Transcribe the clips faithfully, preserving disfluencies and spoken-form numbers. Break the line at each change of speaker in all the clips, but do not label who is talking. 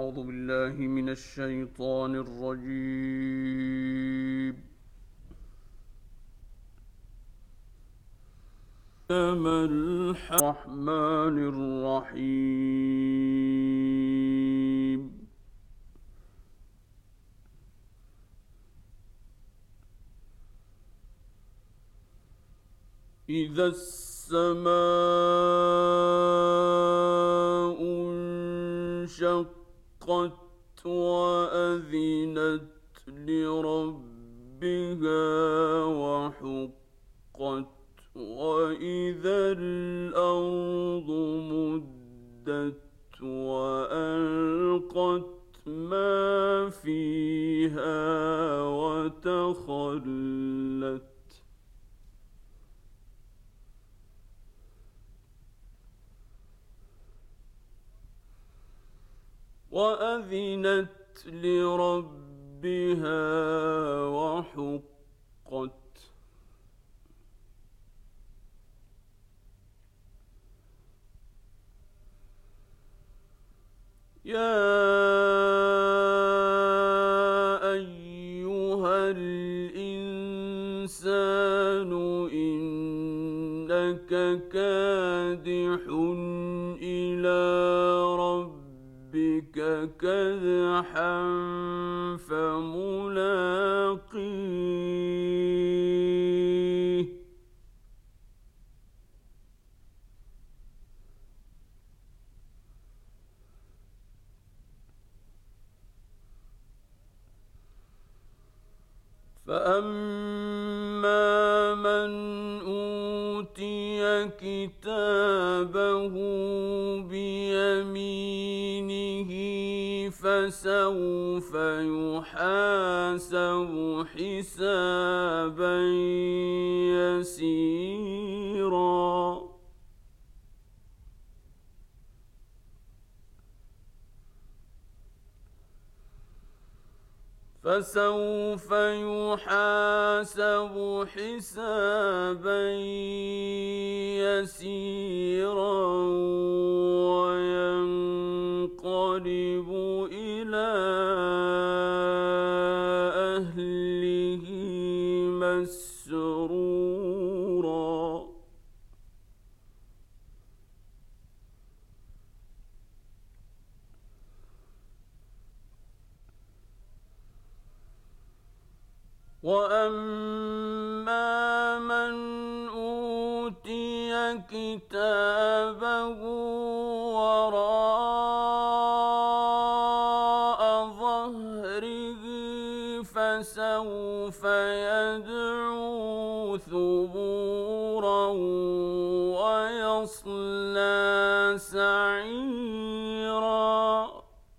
أعوذ بالله من الشيطان الرجيم. الرحمن الرحيم. إذا السماء انشقت وأذنت لربها وحقت وإذا الأرض مدت وألقت ما فيها وتخلت وأذنت لربها وحقت. يا أيها الإنسان إنك كادح إلى ربك كدحا فملاقيه فأما من أوتي كتابه بيمينه فسوف يحاسب حسابا يسيرا فسوف يحاسب حسابا يسيرا وينقلب إلى أهله مسرورا. وأما من أوتي كتابه وراء ظهره فسوف يدعو ثبورا ويصلى سعيرا.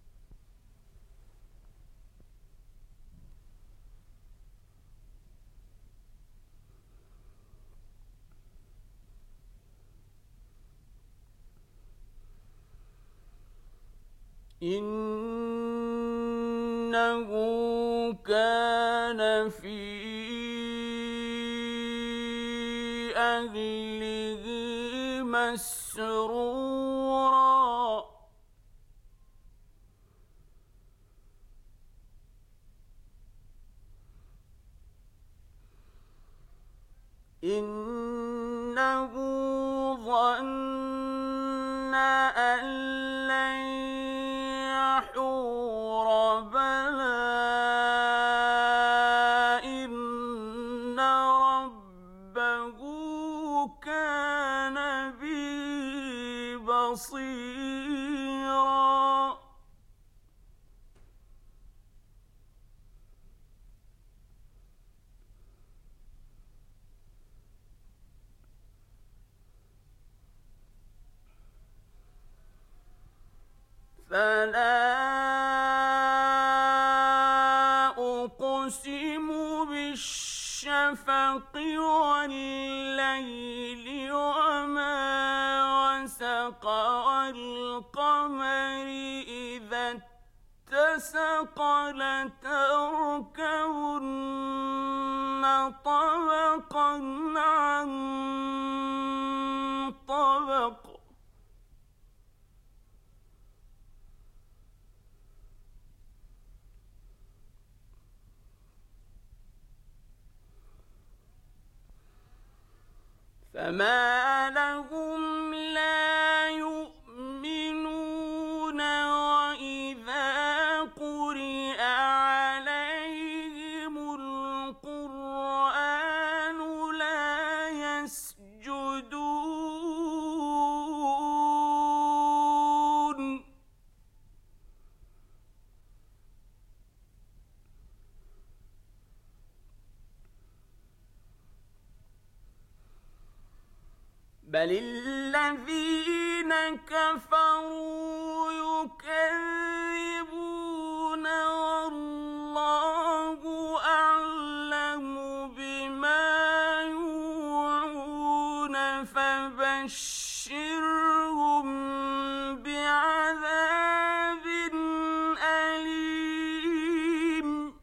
إنه كان في أهله مسرورا. إنه ظن أن لن يحور بلى إن ربه كان به بصيرا. فلا أقسم بالشفق والليل وما وسق والقمر إذا اتسق لتركبن طبقا عن طبق فما لهم لا يؤمنون وإذا قرئ عليهم القرآن لا يسجدون بل الذين كفروا يكذبون والله أعلم بما يوعون فبشرهم بعذاب أليم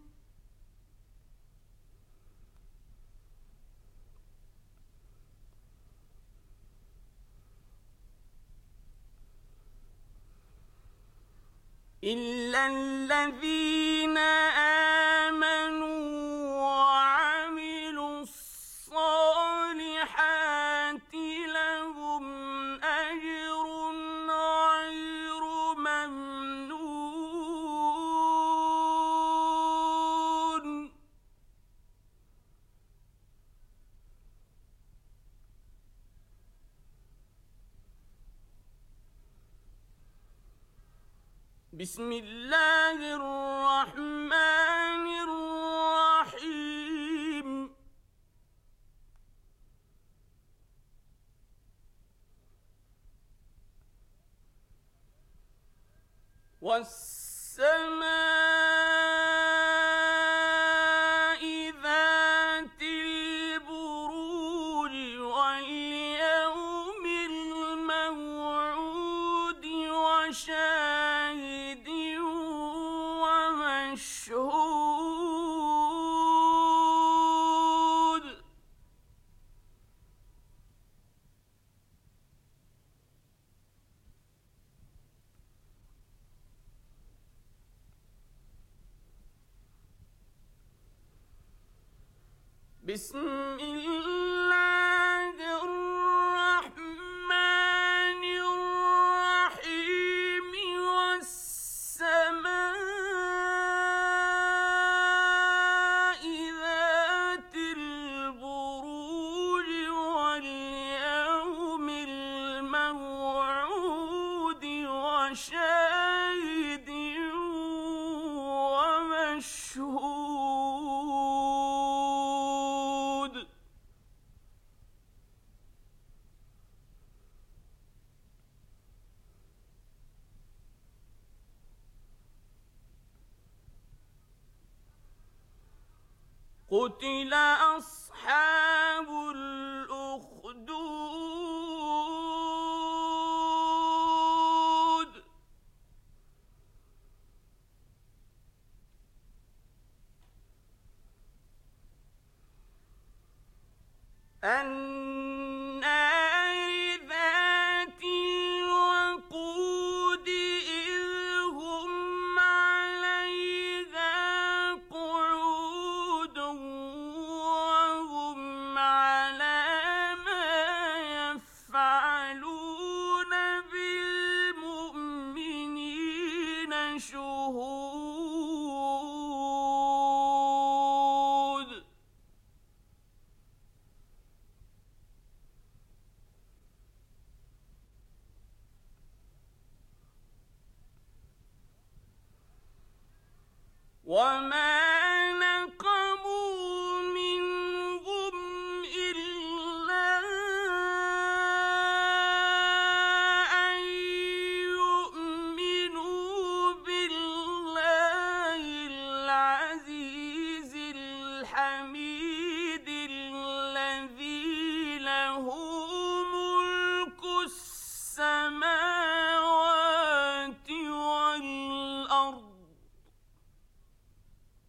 إلا الذين آمنوا وعملوا الصالحات لهم أجر غير ممنون بسم الله الرحمن الرحيم والسماء ذات البروج واليوم الموعود وشاهد ومشهود بسم الله الرحمن الرحيم والسماء ذات البروج واليوم الموعود وشاهد ومشهود قتل أصحاب الأخدود النار ذات الوقود إذ هم عليها قعود وهم على ما يفعلون بالمؤمنين شهود وما نقموا منهم إلا أن يؤمنوا بالله العزيز الحميد الذي له ملك السماوات والأرض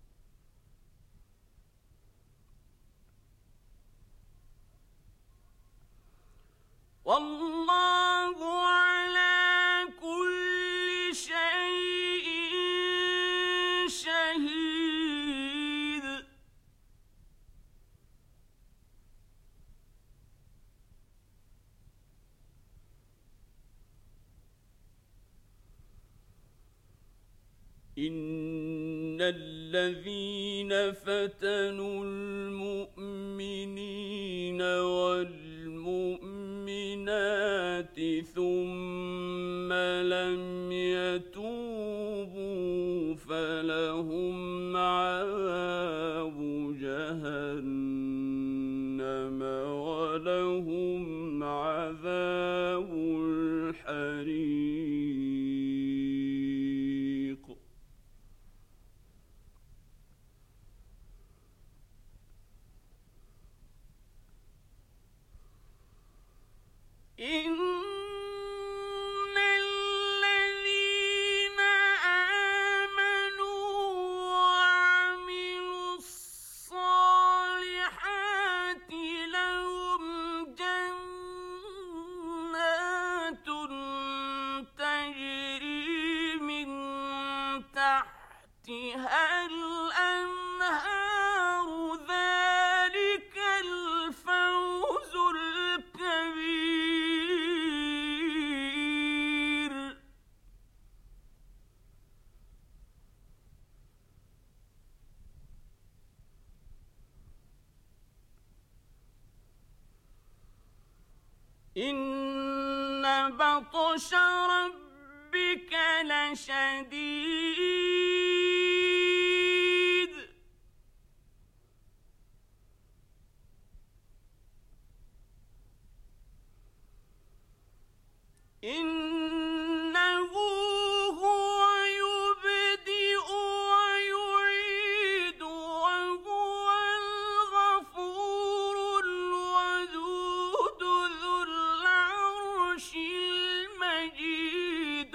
إن الذين فتنوا المؤمنين والمؤمنات ثم لم يتوبوا فلهم عذاب جهنم ولهم عذاب الحريق. إن الذين آمنوا وعملوا الصالحات لهم جنات تجري من تحتها الأنهار ذلك الفوز الكبير. إن بطش ربك لشديد إنه هو يبدئ ويعيد وهو الغفور الودود ذو العرش المجيد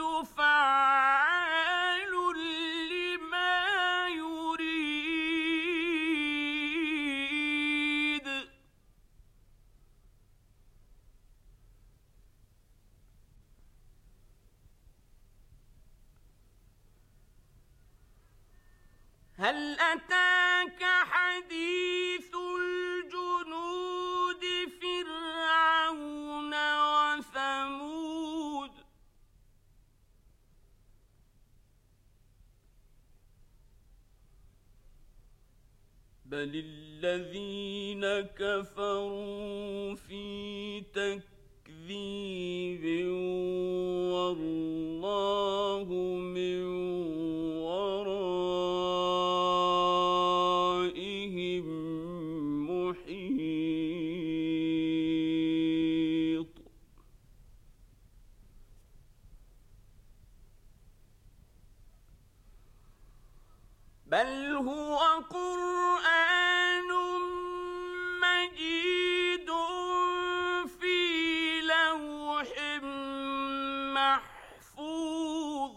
فعال لما يريد. هل أتاك حديث الجنود فرعون وثمود بل الذين كفروا في تكذيب والله من ورائهم محيط. بل هو قرآن مجيد في لوح محفوظ.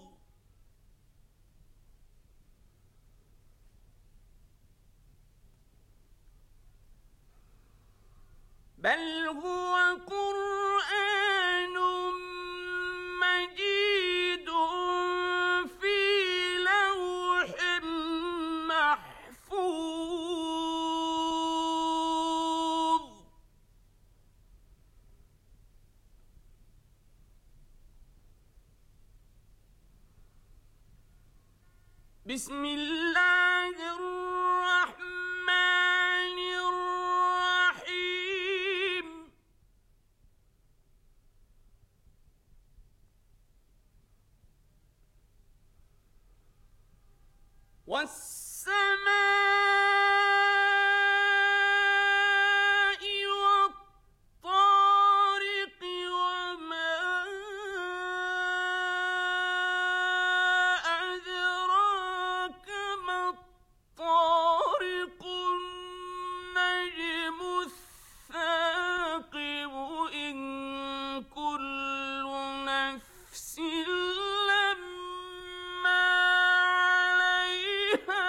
بل هو قرآن مجيد في لوح محفوظ. بسم الله الرحمن الرحيم. والسماء والطارق وما أدراك ما الطارق النجم الثاقب إن كل نفس لما عليها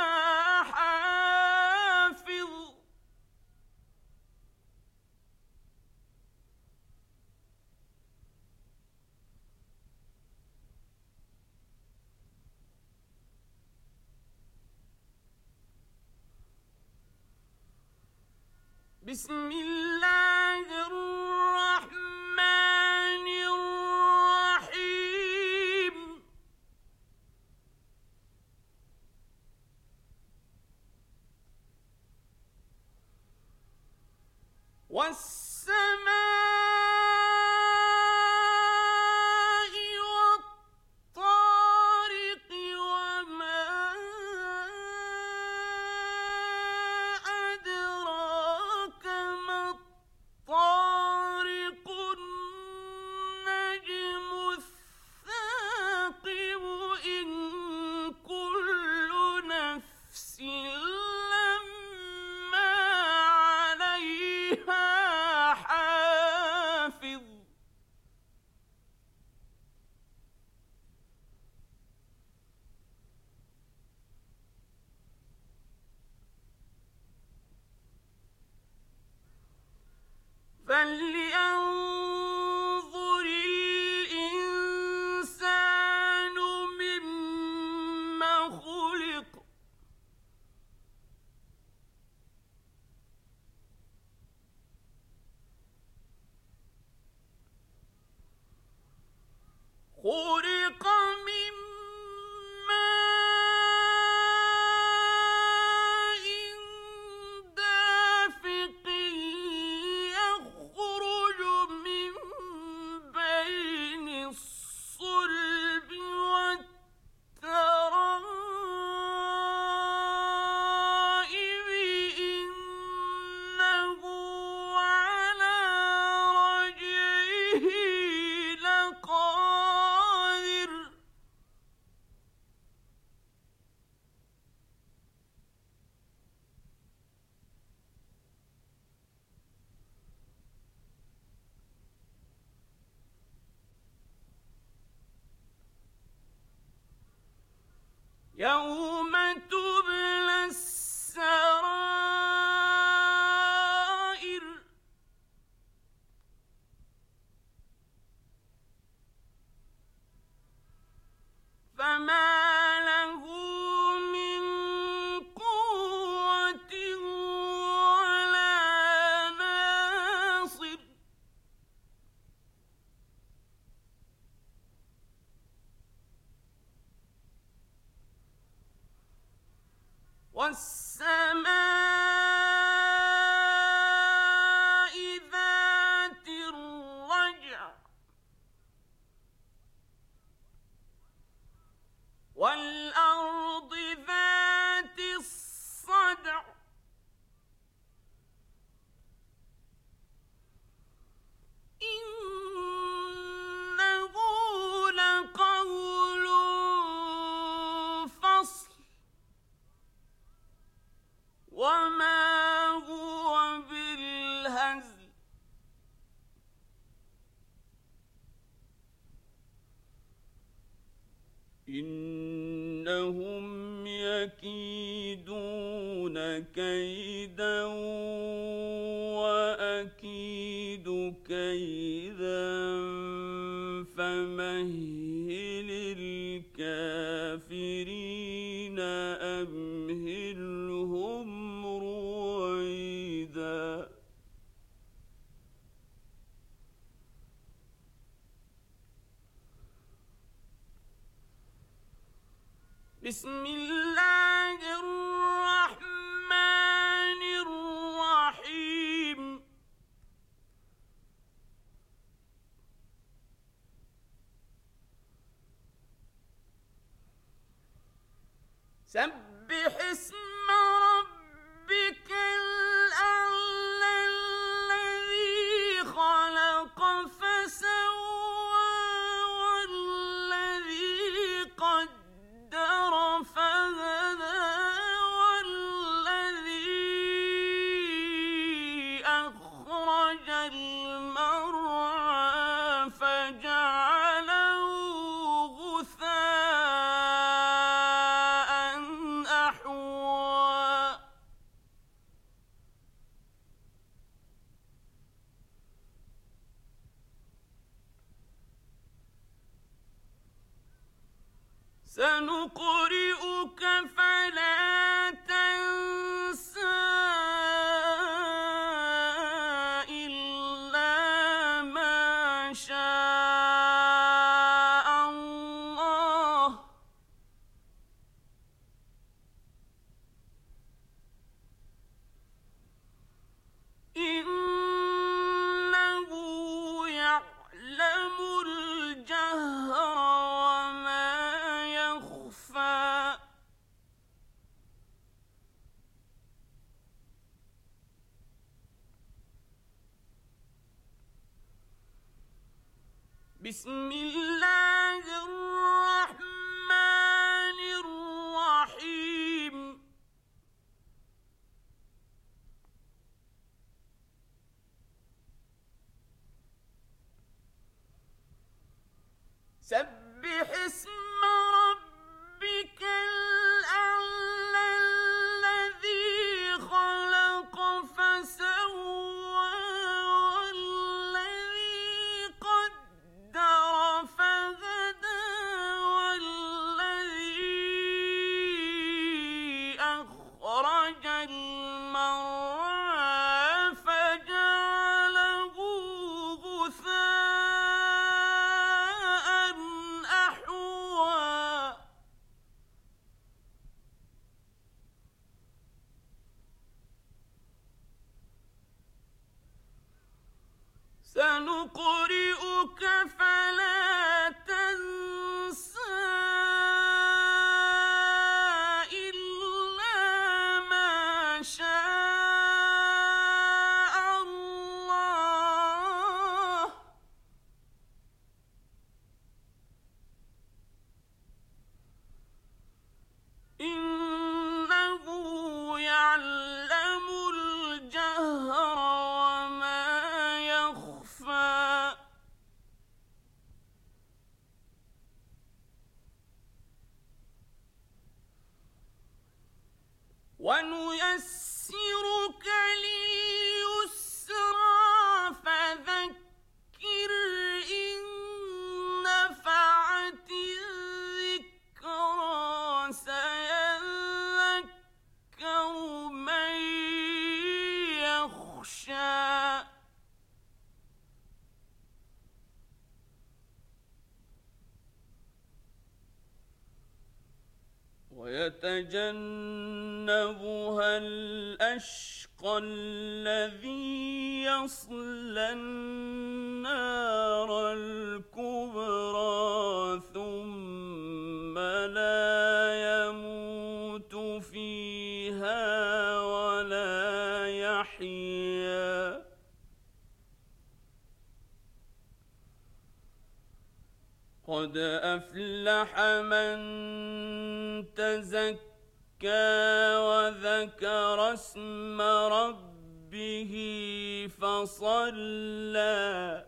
حافظ. بسم الله الرحمن الرحيم. والسماء والطارق وما أدراك ما الطارق النجم الثاقب إن كل نفس لما عليها حافظ فلينظر الإنسان مما خلق خلق من ماء دافق يخرج من بين الصلب والترائب إنه على رجعه لقادر يوم تبلى السرائر فما له من قوة ولا ناصر والسماء ذات الرجع والأرض ذات الصدع إنه لقول فصل وما هو بالهزل إنهم يكيدون كيدا وأكيد كيدا فمهل الكافرين أمهلهم رويدا بسم الله الرحمن الرحيم سبح اسم ربك الأعلى الذي خلق فسوى والذي قدر فهدى والذي أخرج المرعى فجعله غثاء أحوى سنقرئك فلا تنسى إلا ما شاء الله إن بسم الله الرحمن الرحيم سبح اسم ربك الأعلى الذي خلق فسوى والذي قدر فهدى والذي أخرج المرعى فجعله غثاء أحوى سنقرئك فلا تنسى إلا ما شاء الله إنه يعلم الجهر وما يخفى ونيسرك لليسرى فذكر إن نفعت الذكرى سيذكر من يخشى ويتجنبها الأشقى الذي يصلى النار الكبرى ثم لا يموت فيها ولا يحيا قد أفلح من تزكى وذكر اسم ربه فصلى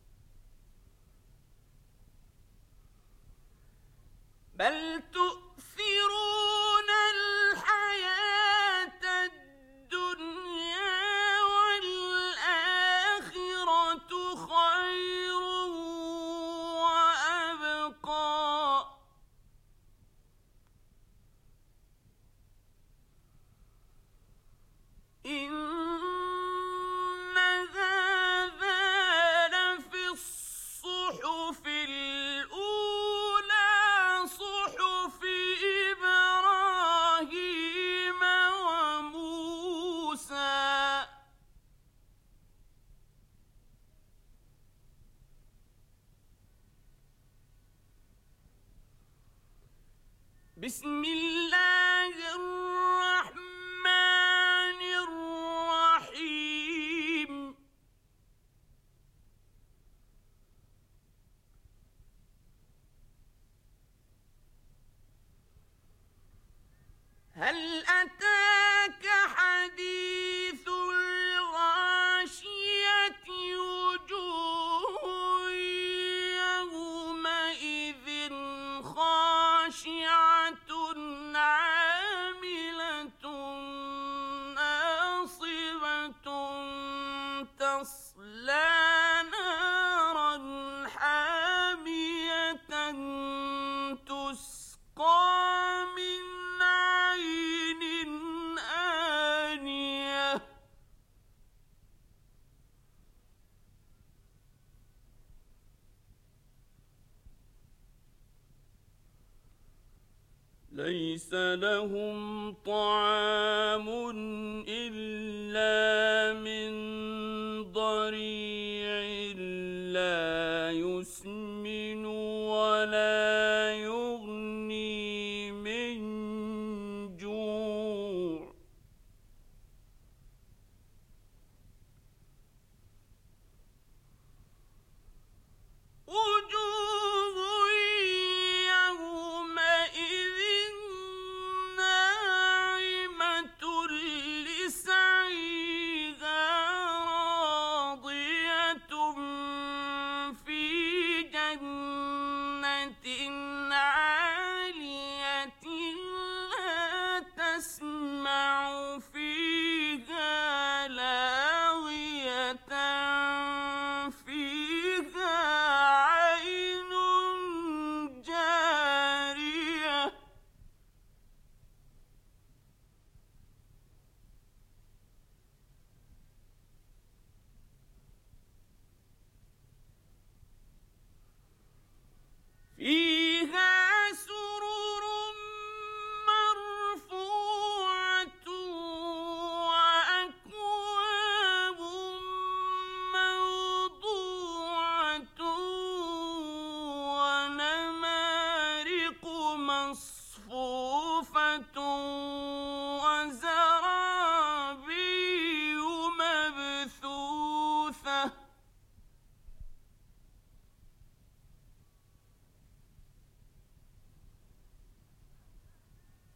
بل تؤثرون الحياة الدنيا والآخرة خير وأبقى إن هذا لفي الصحف الأولى صحف إبراهيم وموسى بسم الله الرحمن الرحيم هل أتاك حديث الغاشية وجوه يومئذ خاشعة عاملة ناصبة تصلى نارا حامية تسقى من عين آنية ليس لهم طعام إلا من ضريع لا يسمن ولا يغني من جوع وجوه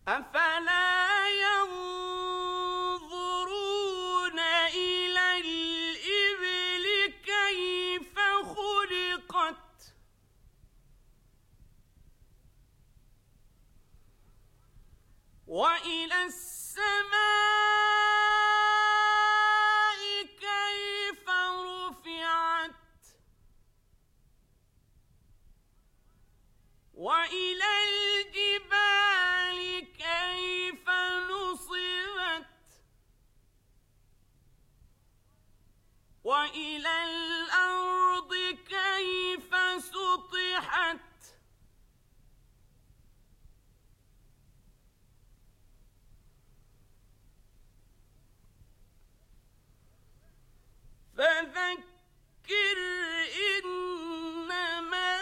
أفلا ينظرون إلى الإبل كيف خلقت وإلى السماء كيف رفعت وإلى الجبال كيف نصبت وإلى الأرض كيف سطحت فذكر إنما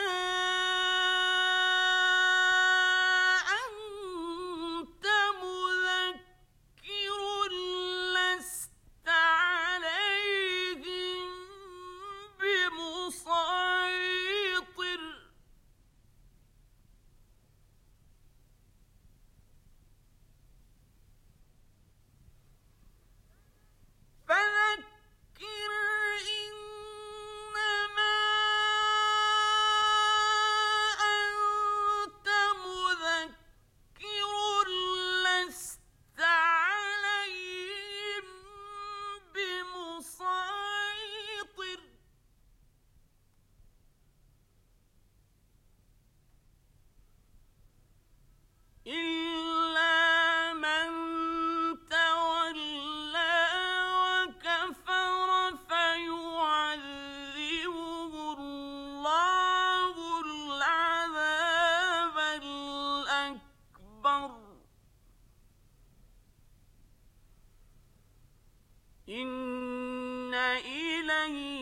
أنت مذكر لست عليهم بمسيطر فذكر إنما أنت مذكر لست عليهم بمسيطر إلا من تولى وكفر فيعذبه الله العذاب الأكبر إن إلينا